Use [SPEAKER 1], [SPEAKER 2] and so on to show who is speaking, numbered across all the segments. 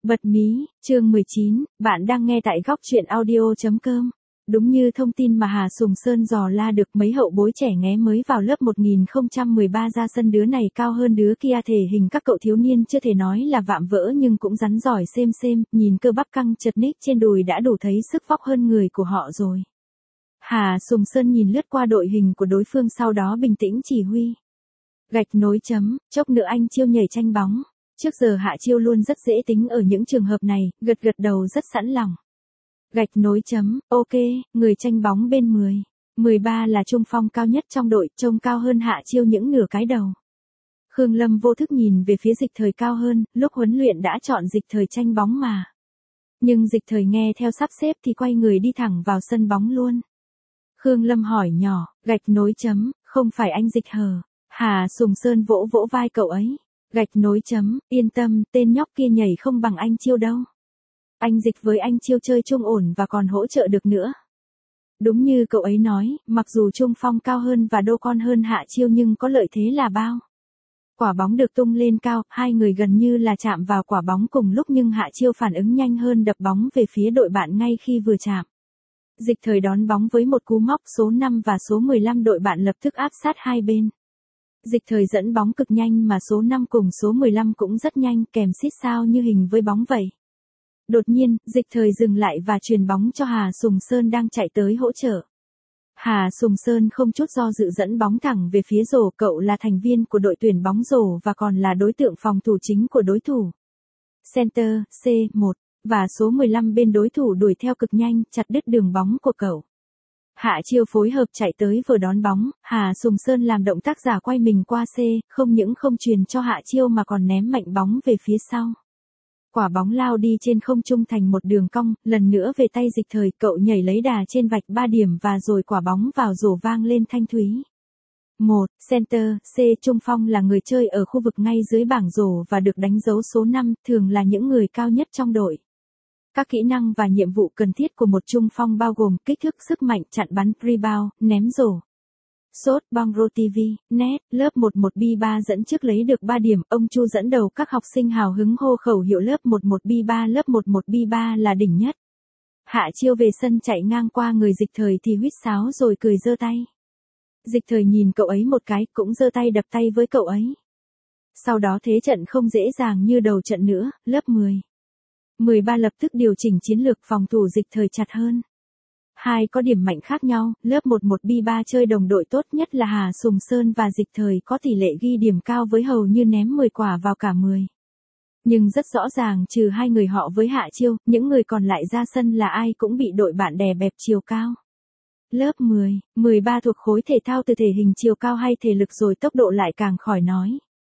[SPEAKER 1] Bật mí, chương 19, bạn đang nghe tại góc truyện audio.com. Đúng như thông tin mà Hà Sùng Sơn dò la được, mấy hậu bối trẻ nghé mới vào lớp 1013 ra sân, đứa này cao hơn đứa kia, thể hình các cậu thiếu niên chưa thể nói là vạm vỡ nhưng cũng rắn giỏi xem, nhìn cơ bắp căng chật ních trên đùi đã đủ thấy sức vóc hơn người của họ rồi. Hà Sùng Sơn nhìn lướt qua đội hình của đối phương, sau đó bình tĩnh chỉ huy. Gạch nối chấm, chốc nữa anh Chiêu nhảy tranh bóng. Trước giờ Hạ Chiêu luôn rất dễ tính ở những trường hợp này, gật đầu rất sẵn lòng. Gạch nối chấm, ok, người tranh bóng bên 13 là trung phong cao nhất trong đội, trông cao hơn Hạ Chiêu những nửa cái đầu. Khương Lâm vô thức nhìn về phía Dịch Thời cao hơn, lúc huấn luyện đã chọn Dịch Thời tranh bóng mà. Nhưng Dịch Thời nghe theo sắp xếp thì quay người đi thẳng vào sân bóng luôn. Khương Lâm hỏi nhỏ, gạch nối chấm, không phải anh Dịch hờ? Hà Sùng Sơn vỗ vai cậu ấy. Gạch nối chấm, yên tâm, tên nhóc kia nhảy không bằng anh Chiêu đâu. Anh Dịch với anh Chiêu chơi chung ổn và còn hỗ trợ được nữa. Đúng như cậu ấy nói, mặc dù trung phong cao hơn và đô con hơn Hạ Chiêu nhưng có lợi thế là bao. Quả bóng được tung lên cao, hai người gần như là chạm vào quả bóng cùng lúc nhưng Hạ Chiêu phản ứng nhanh hơn, đập bóng về phía đội bạn ngay khi vừa chạm. Dịch Thời đón bóng với một cú móc, số 5 và số 15 đội bạn lập tức áp sát hai bên. Dịch Thời dẫn bóng cực nhanh mà số 5 cùng số 15 cũng rất nhanh, kèm xít sao như hình với bóng vậy. Đột nhiên, Dịch Thời dừng lại và truyền bóng cho Hà Sùng Sơn đang chạy tới hỗ trợ. Hà Sùng Sơn không chút do dự dẫn bóng thẳng về phía rổ, cậu là thành viên của đội tuyển bóng rổ và còn là đối tượng phòng thủ chính của đối thủ. Center, C1, và số 15 bên đối thủ đuổi theo cực nhanh, chặt đứt đường bóng của cậu. Hạ Chiêu phối hợp chạy tới vừa đón bóng, Hà Sùng Sơn làm động tác giả quay mình qua C, không những không truyền cho Hạ Chiêu mà còn ném mạnh bóng về phía sau. Quả bóng lao đi trên không trung thành một đường cong, lần nữa về tay Dịch Thời, cậu nhảy lấy đà trên vạch 3 điểm và rồi quả bóng vào rổ vang lên thanh thúy. 1. Center, C trung phong là người chơi ở khu vực ngay dưới bảng rổ và được đánh dấu số 5, thường là những người cao nhất trong đội. Các kỹ năng và nhiệm vụ cần thiết của một trung phong bao gồm kích thước, sức mạnh, chặn bắn, rebound, ném rổ. Sốt, Bangro TV, net, lớp 11B3 dẫn trước lấy được 3 điểm, ông Chu dẫn đầu các học sinh hào hứng hô khẩu hiệu lớp 11B3, lớp 11B3 là đỉnh nhất. Hạ Chiêu về sân chạy ngang qua người Dịch Thời thì huýt sáo rồi cười giơ tay. Dịch Thời nhìn cậu ấy một cái, cũng giơ tay đập tay với cậu ấy. Sau đó thế trận không dễ dàng như đầu trận nữa, lớp 13 lập tức điều chỉnh chiến lược phòng thủ Dịch Thời chặt hơn. Hai có điểm mạnh khác nhau, lớp 11B3 chơi đồng đội tốt nhất là Hà Sùng Sơn và Dịch Thời có tỷ lệ ghi điểm cao với hầu như ném 10 quả vào cả 10. Nhưng rất rõ ràng trừ hai người họ với Hạ Chiêu, những người còn lại ra sân là ai cũng bị đội bạn đè bẹp chiều cao. Lớp 13 thuộc khối thể thao từ thể hình, chiều cao hay thể lực rồi tốc độ lại càng khỏi nói.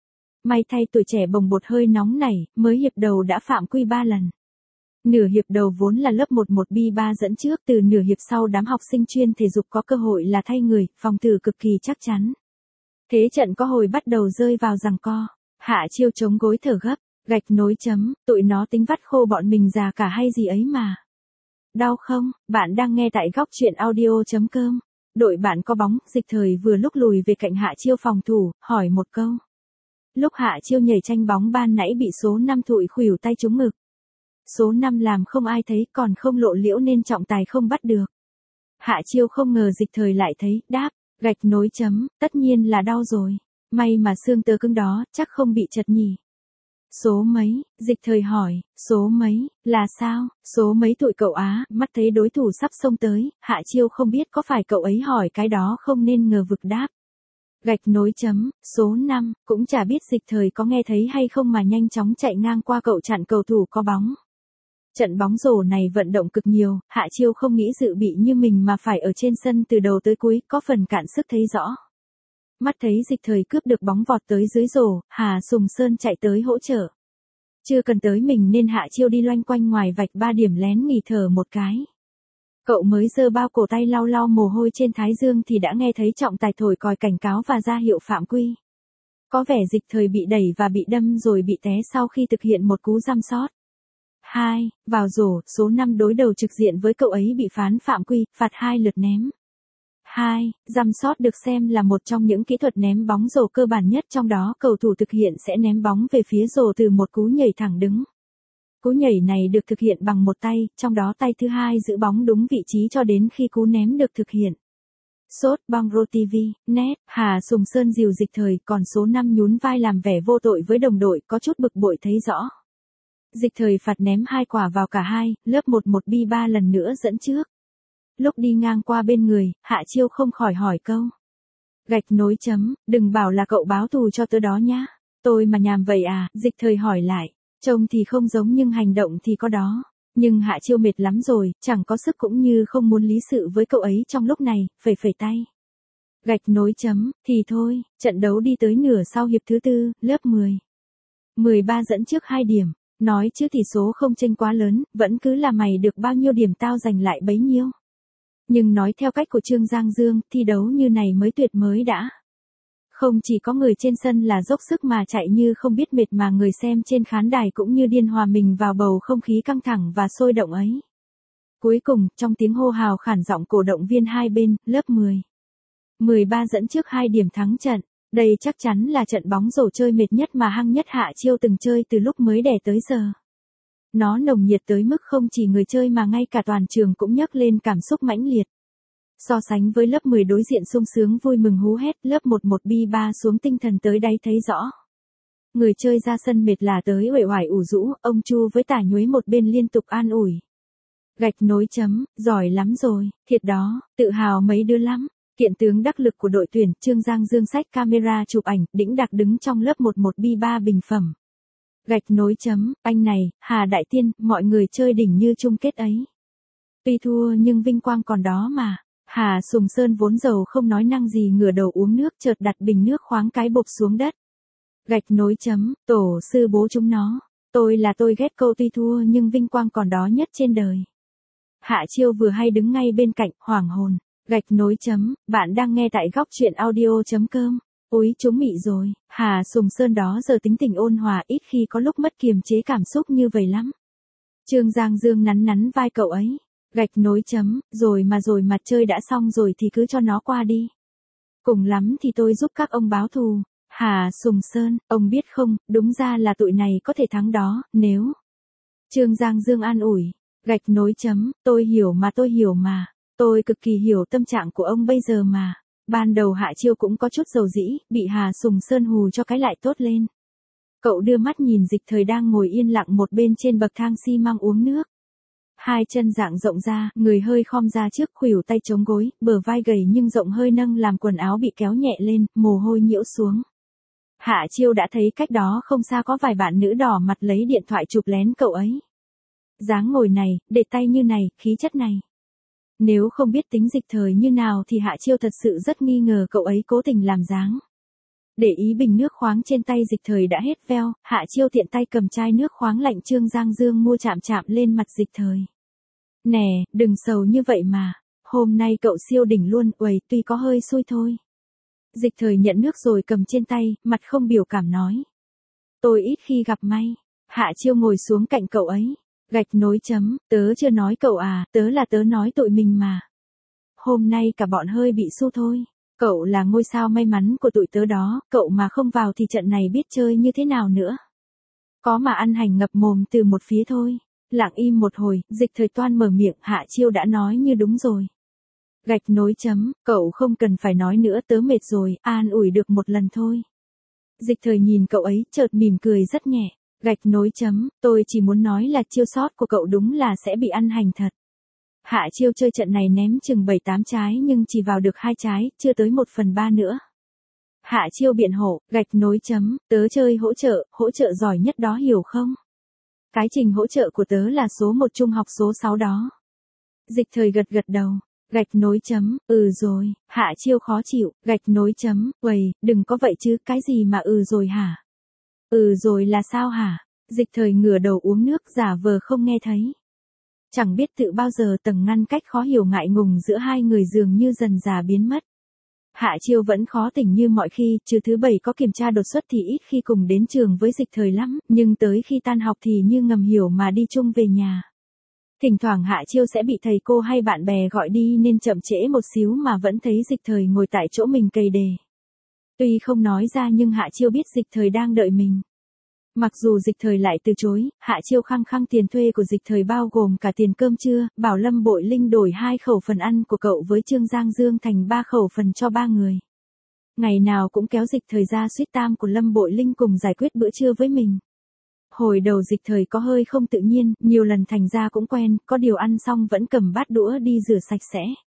[SPEAKER 1] May thay tuổi trẻ bồng bột hơi nóng nảy, mới hiệp đầu đã phạm quy 3 lần. Nửa hiệp đầu vốn là lớp 11B3 dẫn trước, từ nửa hiệp sau đám học sinh chuyên thể dục có cơ hội là thay người, phòng thủ cực kỳ chắc chắn. Thế trận có hồi bắt đầu rơi vào giằng co. Hạ Chiêu chống gối thở gấp, gạch nối chấm, tụi nó tính vắt khô bọn mình già cả hay gì ấy mà. Đau không? Bạn đang nghe tại góc truyện audio.com. Đội bạn có bóng, Dịch Thời vừa lúc lùi về cạnh Hạ Chiêu phòng thủ, hỏi một câu. Lúc Hạ Chiêu nhảy tranh bóng ban nãy bị số 5 thụi khuỷu tay trúng ngực. Số 5 làm không ai thấy, còn không lộ liễu nên trọng tài không bắt được. Hạ Chiêu không ngờ Dịch Thời lại thấy, đáp, gạch nối chấm, tất nhiên là đau rồi. May mà xương tớ cứng đó, chắc không bị chật nhỉ. Số mấy? Dịch Thời hỏi, số mấy, là sao? Số mấy tụi cậu á? Mắt thấy đối thủ sắp xông tới, Hạ Chiêu không biết có phải cậu ấy hỏi cái đó không nên ngờ vực đáp. Gạch nối chấm, số 5, cũng chả biết Dịch Thời có nghe thấy hay không mà nhanh chóng chạy ngang qua cậu chặn cầu thủ có bóng. Trận bóng rổ này vận động cực nhiều, Hạ Chiêu không nghĩ dự bị như mình mà phải ở trên sân từ đầu tới cuối, có phần cạn sức thấy rõ. Mắt thấy Dịch Thời cướp được bóng vọt tới dưới rổ, Hà Sùng Sơn chạy tới hỗ trợ. Chưa cần tới mình nên Hạ Chiêu đi loanh quanh ngoài vạch 3 điểm lén nghỉ thở một cái. Cậu mới giơ bao cổ tay lau mồ hôi trên thái dương thì đã nghe thấy trọng tài thổi còi cảnh cáo và ra hiệu phạm quy. Có vẻ Dịch Thời bị đẩy và bị đâm rồi bị té sau khi thực hiện một cú giăm sót. 2. Vào rổ, số 5 đối đầu trực diện với cậu ấy bị phán phạm quy, phạt 2 lượt ném. 2. Giăm sót được xem là một trong những kỹ thuật ném bóng rổ cơ bản nhất, trong đó cầu thủ thực hiện sẽ ném bóng về phía rổ từ một cú nhảy thẳng đứng. Cú nhảy này được thực hiện bằng một tay, trong đó tay thứ hai giữ bóng đúng vị trí cho đến khi cú ném được thực hiện. Sốt Bongro TV, net, Hà Sùng Sơn dìu Dịch Thời, còn số 5 nhún vai làm vẻ vô tội với đồng đội, có chút bực bội thấy rõ. Dịch Thời phạt ném 2 quả vào cả hai, lớp 11 bi 3 lần nữa dẫn trước. Lúc đi ngang qua bên người, Hạ Chiêu không khỏi hỏi câu. Gạch nối chấm, đừng bảo là cậu báo thù cho tớ đó nhá. Tôi mà nhàm vậy à, Dịch Thời hỏi lại. Trông thì không giống nhưng hành động thì có đó. Nhưng Hạ Chiêu mệt lắm rồi, chẳng có sức cũng như không muốn lý sự với cậu ấy trong lúc này, phẩy phẩy tay. Gạch nối chấm, thì thôi, trận đấu đi tới nửa sau hiệp thứ tư, lớp 10. 13 dẫn trước 2 điểm, nói chứ tỷ số không chênh quá lớn, vẫn cứ là mày được bao nhiêu điểm tao giành lại bấy nhiêu. Nhưng nói theo cách của Trương Giang Dương, thi đấu như này mới tuyệt mới đã. Không chỉ có người trên sân là dốc sức mà chạy như không biết mệt mà người xem trên khán đài cũng như điên hòa mình vào bầu không khí căng thẳng và sôi động ấy. Cuối cùng, trong tiếng hô hào khản giọng cổ động viên hai bên, lớp 10. 13 dẫn trước 2 điểm thắng trận. Đây chắc chắn là trận bóng rổ chơi mệt nhất mà hăng nhất Hạ Chiêu từng chơi từ lúc mới đẻ tới giờ. Nó nồng nhiệt tới mức không chỉ người chơi mà ngay cả toàn trường cũng nhấc lên cảm xúc mãnh liệt. So sánh với lớp 10 đối diện sung sướng vui mừng hú hét, lớp 11 bi 3 xuống tinh thần tới đáy thấy rõ. Người chơi ra sân mệt là tới uể oải ủ rũ, ông Chu với Tả Nhuế một bên liên tục an ủi. Gạch nối chấm, giỏi lắm rồi, thiệt đó, tự hào mấy đứa lắm. Kiện tướng đắc lực của đội tuyển, Trương Giang Dương xách camera chụp ảnh, đĩnh đạc đứng trong lớp 11 bi 3 bình phẩm. Gạch nối chấm, anh này, Hà Đại Tiên, mọi người chơi đỉnh như chung kết ấy. Tuy thua nhưng vinh quang còn đó mà. Hà Sùng Sơn vốn giàu không nói năng gì ngửa đầu uống nước chợt đặt bình nước khoáng cái bộp xuống đất. Gạch nối chấm, tổ sư bố chúng nó. Tôi ghét câu tuy thua nhưng vinh quang còn đó nhất trên đời. Hạ Chiêu vừa hay đứng ngay bên cạnh, hoảng hồn. Gạch nối chấm, bạn đang nghe tại góc truyện audio.com. Úi chúng mị rồi, Hà Sùng Sơn đó giờ tính tình ôn hòa ít khi có lúc mất kiềm chế cảm xúc như vậy lắm. Trương Giang Dương nắn nắn vai cậu ấy. Gạch nối chấm, rồi mà chơi đã xong rồi thì cứ cho nó qua đi. Cùng lắm thì tôi giúp các ông báo thù. Hà Sùng Sơn, ông biết không, đúng ra là tụi này có thể thắng đó, nếu. Trương Giang Dương an ủi. Gạch nối chấm, tôi hiểu mà. Tôi cực kỳ hiểu tâm trạng của ông bây giờ mà. Ban đầu Hạ Chiêu cũng có chút dầu dĩ, bị Hà Sùng Sơn hù cho cái lại tốt lên. Cậu đưa mắt nhìn Dịch Thời đang ngồi yên lặng một bên trên bậc thang xi măng uống nước. Hai chân dạng rộng ra, người hơi khom ra trước khuỷu tay chống gối, bờ vai gầy nhưng rộng hơi nâng làm quần áo bị kéo nhẹ lên, mồ hôi nhiễu xuống. Hạ Chiêu đã thấy cách đó không xa có vài bạn nữ đỏ mặt lấy điện thoại chụp lén cậu ấy. Dáng ngồi này, để tay như này, khí chất này. Nếu không biết tính Dịch Thời như nào thì Hạ Chiêu thật sự rất nghi ngờ cậu ấy cố tình làm dáng. Để ý bình nước khoáng trên tay Dịch Thời đã hết veo, Hạ Chiêu tiện tay cầm chai nước khoáng lạnh Trương Giang Dương mua chạm lên mặt Dịch Thời. Nè, đừng sầu như vậy mà. Hôm nay cậu siêu đỉnh luôn, uầy, tuy có hơi xui thôi. Dịch Thời nhận nước rồi cầm trên tay, mặt không biểu cảm nói. Tôi ít khi gặp may. Hạ Chiêu ngồi xuống cạnh cậu ấy. Gạch nối chấm, tớ chưa nói cậu à, tớ nói tụi mình mà. Hôm nay cả bọn hơi bị su thôi. Cậu là ngôi sao may mắn của tụi tớ đó, cậu mà không vào thì trận này biết chơi như thế nào nữa. Có mà ăn hành ngập mồm từ một phía thôi. Lặng im một hồi, Dịch Thời toan mở miệng, Hạ Chiêu đã nói như đúng rồi. Gạch nối chấm, cậu không cần phải nói nữa, tớ mệt rồi, an ủi được một lần thôi. Dịch Thời nhìn cậu ấy, chợt mỉm cười rất nhẹ. Gạch nối chấm, tôi chỉ muốn nói là chiêu sót của cậu đúng là sẽ bị ăn hành thật. Hạ Chiêu chơi trận này ném chừng 7-8 trái nhưng chỉ vào được 2 trái, chưa tới 1/3 nữa. Hạ Chiêu biện hộ, gạch nối chấm, tớ chơi hỗ trợ giỏi nhất đó hiểu không? Cái trình hỗ trợ của tớ là số 1 trung học số 6 đó. Dịch Thời gật đầu. Gạch nối chấm, rồi, Hạ Chiêu khó chịu, gạch nối chấm, uầy, đừng có vậy chứ, cái gì mà rồi hả? Rồi là sao hả? Dịch Thời ngửa đầu uống nước giả vờ không nghe thấy. Chẳng biết tự bao giờ tầng ngăn cách khó hiểu ngại ngùng giữa hai người dường như dần dà biến mất. Hạ Chiêu vẫn khó tỉnh như mọi khi, trừ thứ 7 có kiểm tra đột xuất thì ít khi cùng đến trường với Dịch Thời lắm, nhưng tới khi tan học thì như ngầm hiểu mà đi chung về nhà. Thỉnh thoảng Hạ Chiêu sẽ bị thầy cô hay bạn bè gọi đi nên chậm trễ một xíu mà vẫn thấy Dịch Thời ngồi tại chỗ mình cày đề. Tuy không nói ra nhưng Hạ Chiêu biết Dịch Thời đang đợi mình. Mặc dù Dịch Thời lại từ chối, Hạ Chiêu khăng khăng tiền thuê của Dịch Thời bao gồm cả tiền cơm trưa, bảo Lâm Bội Linh đổi 2 khẩu phần ăn của cậu với Trương Giang Dương thành 3 khẩu phần cho 3 người. Ngày nào cũng kéo Dịch Thời ra suýt tam của Lâm Bội Linh cùng giải quyết bữa trưa với mình. Hồi đầu Dịch Thời có hơi không tự nhiên, nhiều lần thành ra cũng quen, có điều ăn xong vẫn cầm bát đũa đi rửa sạch sẽ.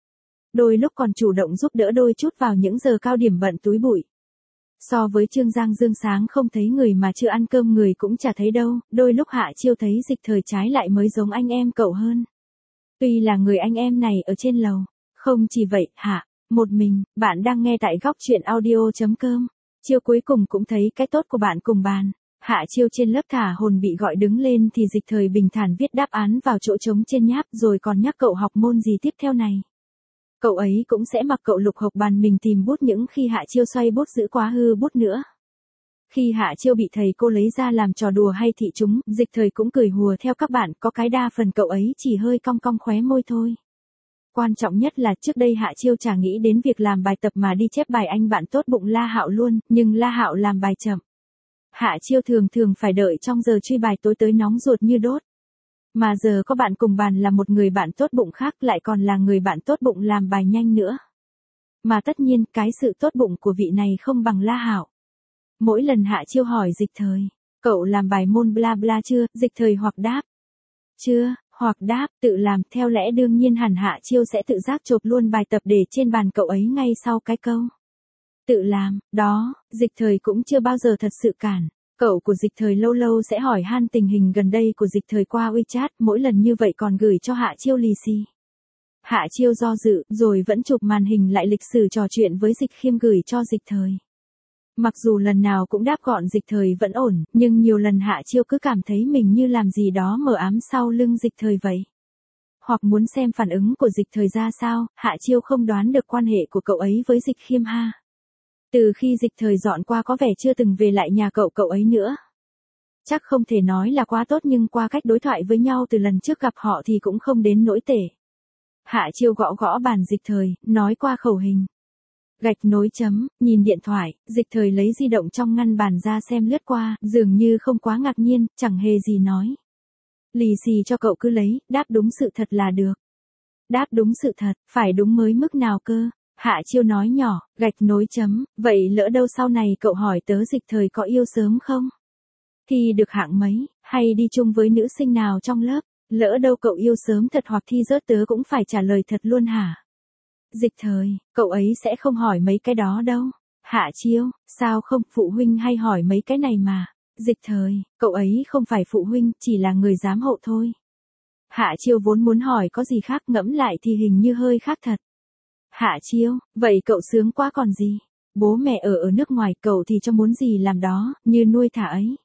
[SPEAKER 1] Đôi lúc còn chủ động giúp đỡ đôi chút vào những giờ cao điểm bận túi bụi. So với Trương Giang Dương sáng không thấy người mà chưa ăn cơm người cũng chả thấy đâu, đôi lúc Hạ Chiêu thấy Dịch Thời trái lại mới giống anh em cậu hơn. Tuy là người anh em này ở trên lầu. Không chỉ vậy, một mình, bạn đang nghe tại góc truyện audio.com. Chiêu cuối cùng cũng thấy cái tốt của bạn cùng bàn. Hạ Chiêu trên lớp thả hồn bị gọi đứng lên thì Dịch Thời bình thản viết đáp án vào chỗ trống trên nháp rồi còn nhắc cậu học môn gì tiếp theo này. Cậu ấy cũng sẽ mặc cậu lục học bàn mình tìm bút những khi Hạ Chiêu xoay bút giữ quá hư bút nữa. Khi Hạ Chiêu bị thầy cô lấy ra làm trò đùa hay thị chúng, Dịch Thời cũng cười hùa theo các bạn, có cái đa phần cậu ấy chỉ hơi cong cong khóe môi thôi. Quan trọng nhất là trước đây Hạ Chiêu chả nghĩ đến việc làm bài tập mà đi chép bài anh bạn tốt bụng La Hạo luôn, nhưng La Hạo làm bài chậm. Hạ Chiêu thường thường phải đợi trong giờ truy bài tối tới nóng ruột như đốt. Mà giờ có bạn cùng bàn là một người bạn tốt bụng khác lại còn là người bạn tốt bụng làm bài nhanh nữa. Mà tất nhiên cái sự tốt bụng của vị này không bằng La Hạo. Mỗi lần Hạ Chiêu hỏi Dịch Thời, cậu làm bài môn bla bla chưa, Dịch Thời hoặc đáp, chưa, hoặc đáp, tự làm, theo lẽ đương nhiên hẳn Hạ Chiêu sẽ tự giác chộp luôn bài tập để trên bàn cậu ấy ngay sau cái câu. Tự làm, đó, Dịch Thời cũng chưa bao giờ thật sự cản. Cậu của Dịch Thời lâu lâu sẽ hỏi han tình hình gần đây của Dịch Thời qua WeChat, mỗi lần như vậy còn gửi cho Hạ Chiêu lì xì. Hạ Chiêu do dự, rồi vẫn chụp màn hình lại lịch sử trò chuyện với Dịch Khiêm gửi cho Dịch Thời. Mặc dù lần nào cũng đáp gọn Dịch Thời vẫn ổn, nhưng nhiều lần Hạ Chiêu cứ cảm thấy mình như làm gì đó mờ ám sau lưng Dịch Thời vậy. Hoặc muốn xem phản ứng của Dịch Thời ra sao, Hạ Chiêu không đoán được quan hệ của cậu ấy với Dịch Khiêm ha. Từ khi Dịch Thời dọn qua có vẻ chưa từng về lại nhà cậu ấy nữa. Chắc không thể nói là quá tốt nhưng qua cách đối thoại với nhau từ lần trước gặp họ thì cũng không đến nỗi tệ. Hạ Chiêu gõ gõ bàn Dịch Thời, nói qua khẩu hình. Gạch nối chấm, nhìn điện thoại, Dịch Thời lấy di động trong ngăn bàn ra xem lướt qua, dường như không quá ngạc nhiên, chẳng hề gì nói. Lì xì cho cậu cứ lấy, đáp đúng sự thật là được. Đáp đúng sự thật, phải đúng mới mức nào cơ? Hạ Chiêu nói nhỏ, gạch nối chấm, vậy lỡ đâu sau này cậu hỏi tớ Dịch Thời có yêu sớm không? Thi được hạng mấy, hay đi chung với nữ sinh nào trong lớp, lỡ đâu cậu yêu sớm thật hoặc thi rớt tớ cũng phải trả lời thật luôn hả? Dịch Thời, cậu ấy sẽ không hỏi mấy cái đó đâu. Hạ Chiêu, sao không, phụ huynh hay hỏi mấy cái này mà. Dịch Thời, cậu ấy không phải phụ huynh, chỉ là người giám hộ thôi. Hạ Chiêu vốn muốn hỏi có gì khác, ngẫm lại thì hình như hơi khác thật. Hạ Chiêu, vậy cậu sướng quá còn gì. Bố mẹ ở nước ngoài, cậu thì cho muốn gì làm đó, như nuôi thả ấy.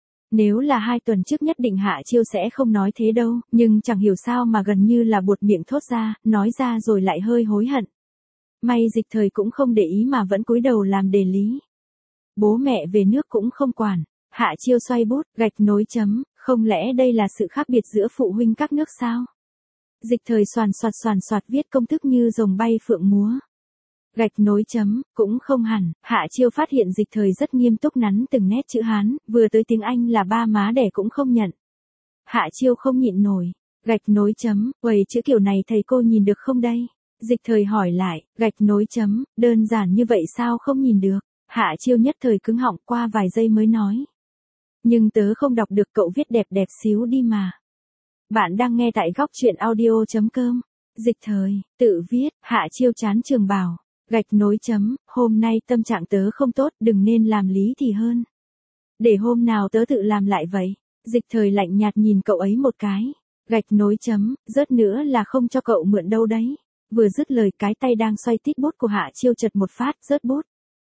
[SPEAKER 1] Nếu là 2 tuần trước nhất định Hạ Chiêu sẽ không nói thế đâu, nhưng chẳng hiểu sao mà gần như là buột miệng thốt ra, nói ra rồi lại hơi hối hận. May Dịch Thời cũng không để ý mà vẫn cúi đầu làm đề lý. Bố mẹ về nước cũng không quản. Hạ Chiêu xoay bút, gạch nối chấm, không lẽ đây là sự khác biệt giữa phụ huynh các nước sao? Dịch Thời soàn soạt viết công thức như rồng bay phượng múa. Gạch nối chấm, cũng không hẳn, Hạ Chiêu phát hiện Dịch Thời rất nghiêm túc nắn từng nét chữ Hán, vừa tới tiếng Anh là ba má đẻ cũng không nhận. Hạ Chiêu không nhịn nổi, gạch nối chấm, uầy chữ kiểu này thầy cô nhìn được không đây? Dịch Thời hỏi lại, gạch nối chấm, đơn giản như vậy sao không nhìn được? Hạ Chiêu nhất thời cứng họng qua vài giây mới nói. Nhưng tớ không đọc được, cậu viết đẹp đẹp xíu đi mà. Bạn đang nghe tại góc truyện audio.com. Dịch Thời, tự viết, Hạ Chiêu chán trường bảo. Gạch nối chấm, hôm nay tâm trạng tớ không tốt, đừng nên làm lý thì hơn. Để hôm nào tớ tự làm lại vậy. Dịch Thời lạnh nhạt nhìn cậu ấy một cái. Gạch nối chấm, rớt nữa là không cho cậu mượn đâu đấy. Vừa dứt lời cái tay đang xoay tít bút của Hạ Chiêu chật một phát, rớt bút.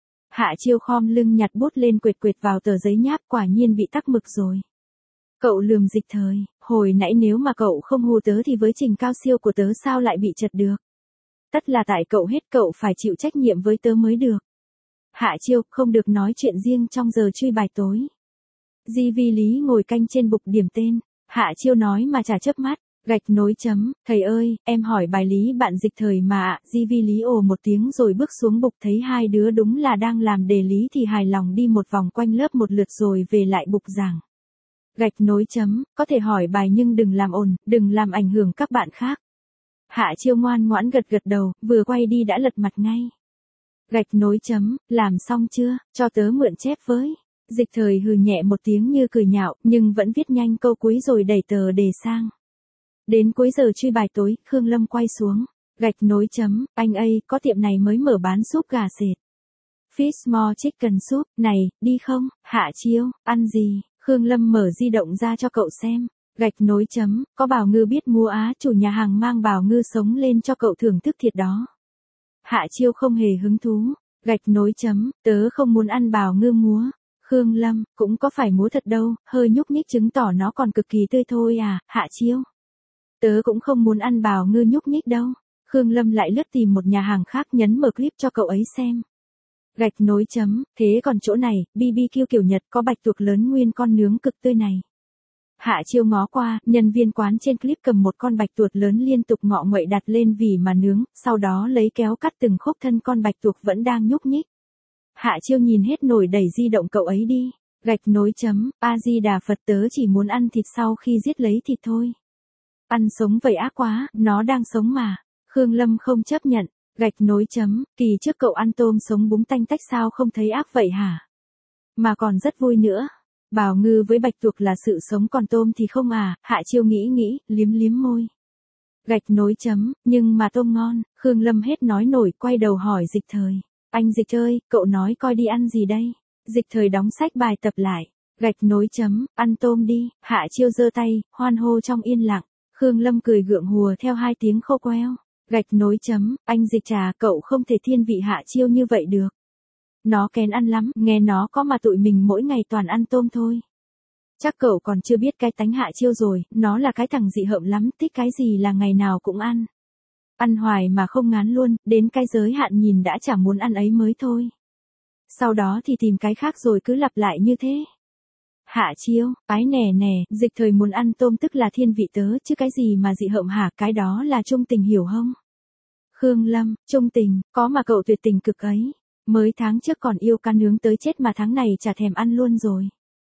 [SPEAKER 1] Hạ Chiêu khom lưng nhặt bút lên quệt quệt vào tờ giấy nháp, quả nhiên bị tắc mực rồi. Cậu lườm Dịch Thời, hồi nãy nếu mà cậu không hù tớ thì với trình cao siêu của tớ sao lại bị chật được. Tất là tại cậu hết, cậu phải chịu trách nhiệm với tớ mới được. Hạ Chiêu, không được nói chuyện riêng trong giờ truy bài tối. Di Vi Lý ngồi canh trên bục điểm tên. Hạ Chiêu nói mà chả chớp mắt. Gạch nối chấm, thầy ơi, em hỏi bài lý bạn dịch thời mà ạ. Di Vi Lý ồ một tiếng rồi bước xuống bục, thấy hai đứa đúng là đang làm đề lý thì hài lòng đi một vòng quanh lớp một lượt rồi về lại bục giảng. Gạch nối chấm, có thể hỏi bài nhưng đừng làm ồn, đừng làm ảnh hưởng các bạn khác. Hạ Chiêu ngoan ngoãn gật gật đầu, vừa quay đi đã lật mặt ngay. Gạch nối chấm, làm xong chưa, cho tớ mượn chép với. Dịch thời hừ nhẹ một tiếng như cười nhạo, nhưng vẫn viết nhanh câu cuối rồi đẩy tờ đề sang. Đến cuối giờ truy bài tối, Khương Lâm quay xuống. Gạch nối chấm, anh ơi, có tiệm này mới mở bán súp gà sệt. Fishmore Chicken Soup, này, đi không? Hạ Chiêu, ăn gì? Khương Lâm mở di động ra cho cậu xem. Gạch nối chấm, có Bào Ngư biết mua á, chủ nhà hàng mang Bào Ngư sống lên cho cậu thưởng thức thiệt đó. Hạ Chiêu không hề hứng thú. Gạch nối chấm, tớ không muốn ăn Bào Ngư múa. Khương Lâm, cũng có phải múa thật đâu, hơi nhúc nhích chứng tỏ nó còn cực kỳ tươi thôi à, Hạ Chiêu. Tớ cũng không muốn ăn Bào Ngư nhúc nhích đâu. Khương Lâm lại lướt tìm một nhà hàng khác, nhấn mở clip cho cậu ấy xem. Gạch nối chấm, thế còn chỗ này, BBQ kiểu Nhật có bạch tuộc lớn nguyên con nướng cực tươi này. Hạ Chiêu ngó qua, nhân viên quán trên clip cầm một con bạch tuộc lớn liên tục ngọ nguậy đặt lên vỉ mà nướng, sau đó lấy kéo cắt từng khúc thân con bạch tuộc vẫn đang nhúc nhích. Hạ Chiêu nhìn hết nổi đẩy di động cậu ấy đi. Gạch nối chấm, A-di-đà Phật, tớ chỉ muốn ăn thịt sau khi giết lấy thịt thôi. Ăn sống vậy ác quá, nó đang sống mà. Khương Lâm không chấp nhận. Gạch nối chấm, kỳ trước cậu ăn tôm sống búng tanh tách sao không thấy ác vậy hả? Mà còn rất vui nữa. Bào Ngư với bạch tuộc là sự sống còn tôm thì không à, Hạ Chiêu nghĩ, liếm liếm môi. Gạch nối chấm, nhưng mà tôm ngon. Khương Lâm hết nói nổi, quay đầu hỏi Dịch thời. Anh Dịch ơi, cậu nói coi đi ăn gì đây? Dịch thời đóng sách bài tập lại. Gạch nối chấm, ăn tôm đi. Hạ Chiêu giơ tay, hoan hô trong yên lặng. Khương Lâm cười gượng hùa theo hai tiếng khô queo. Gạch nối chấm, anh Dịch trà, cậu không thể thiên vị Hạ Chiêu như vậy được. Nó kén ăn lắm, nghe nó có mà tụi mình mỗi ngày toàn ăn tôm thôi. Chắc cậu còn chưa biết cái tánh Hạ Chiêu rồi, nó là cái thằng dị hợm lắm, thích cái gì là ngày nào cũng ăn. Ăn hoài mà không ngán luôn, đến cái giới hạn nhìn đã chả muốn ăn ấy mới thôi. Sau đó thì tìm cái khác rồi cứ lặp lại như thế. Hạ Chiêu, ái nè nè, Dịch thời muốn ăn tôm tức là thiên vị tớ chứ cái gì mà dị hợm hả, cái đó là trung tình hiểu không? Khương Lâm, trung tình, có mà cậu tuyệt tình cực ấy. Mới tháng trước còn yêu cá nướng tới chết mà tháng này chả thèm ăn luôn rồi.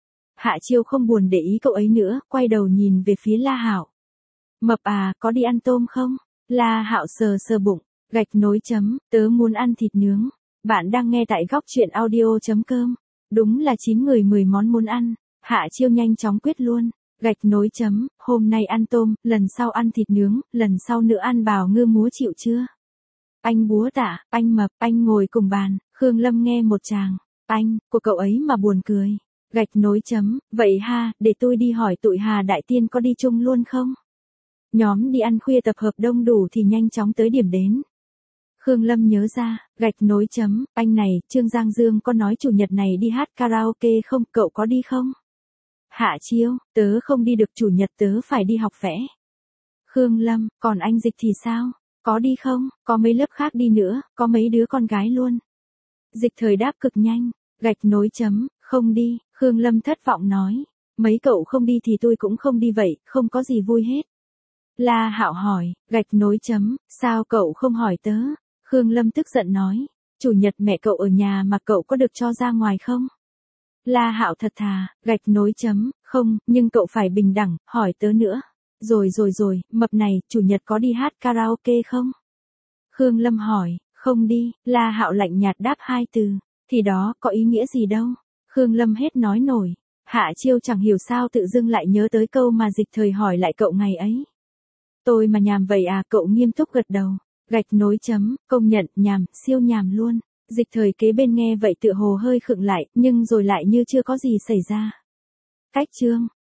[SPEAKER 1] Hạ Chiêu không buồn để ý cậu ấy nữa, quay đầu nhìn về phía La Hạo. Mập à, có đi ăn tôm không? La Hạo sờ sờ bụng, gạch nối chấm, tớ muốn ăn thịt nướng. Bạn đang nghe tại góc truyện audio.com. Đúng là 9 người 10 món muốn ăn. Hạ Chiêu nhanh chóng quyết luôn. Gạch nối chấm, hôm nay ăn tôm, lần sau ăn thịt nướng, lần sau nữa ăn Bào Ngư múa, chịu chưa? Anh búa tạ, anh mập, anh ngồi cùng bàn. Khương Lâm nghe một tràng. Anh, của cậu ấy mà buồn cười. Gạch nối chấm, vậy ha, để tôi đi hỏi tụi Hà Đại Tiên có đi chung luôn không? Nhóm đi ăn khuya tập hợp đông đủ thì nhanh chóng tới điểm đến. Khương Lâm nhớ ra, gạch nối chấm, anh này, Trương Giang Dương có nói chủ nhật này đi hát karaoke không, cậu có đi không? Hạ Chiêu, tớ không đi được, chủ nhật tớ phải đi học vẽ. Khương Lâm, còn anh Dịch thì sao? Có đi không? Có mấy lớp khác đi nữa, có mấy đứa con gái luôn. Dịch thời đáp cực nhanh, gạch nối chấm, không đi. Khương Lâm thất vọng nói, mấy cậu không đi thì tôi cũng không đi vậy, không có gì vui hết. La Hạo hỏi, gạch nối chấm, sao cậu không hỏi tớ? Khương Lâm tức giận nói, chủ nhật mẹ cậu ở nhà mà cậu có được cho ra ngoài không? La Hạo thật thà, gạch nối chấm, không, nhưng cậu phải bình đẳng, hỏi tớ nữa. Rồi, mập này, chủ nhật có đi hát karaoke không? Khương Lâm hỏi, không đi. La Hạo lạnh nhạt đáp hai từ, thì đó có ý nghĩa gì đâu. Khương Lâm hết nói nổi. Hạ Chiêu chẳng hiểu sao tự dưng lại nhớ tới câu mà Dịch thời hỏi lại cậu ngày ấy. Tôi mà nhàm vậy à, cậu nghiêm túc gật đầu. Gạch nối chấm, công nhận, nhàm, siêu nhàm luôn. Dịch thời kế bên nghe vậy tựa hồ hơi khựng lại, nhưng rồi lại như chưa có gì xảy ra. Cách chương.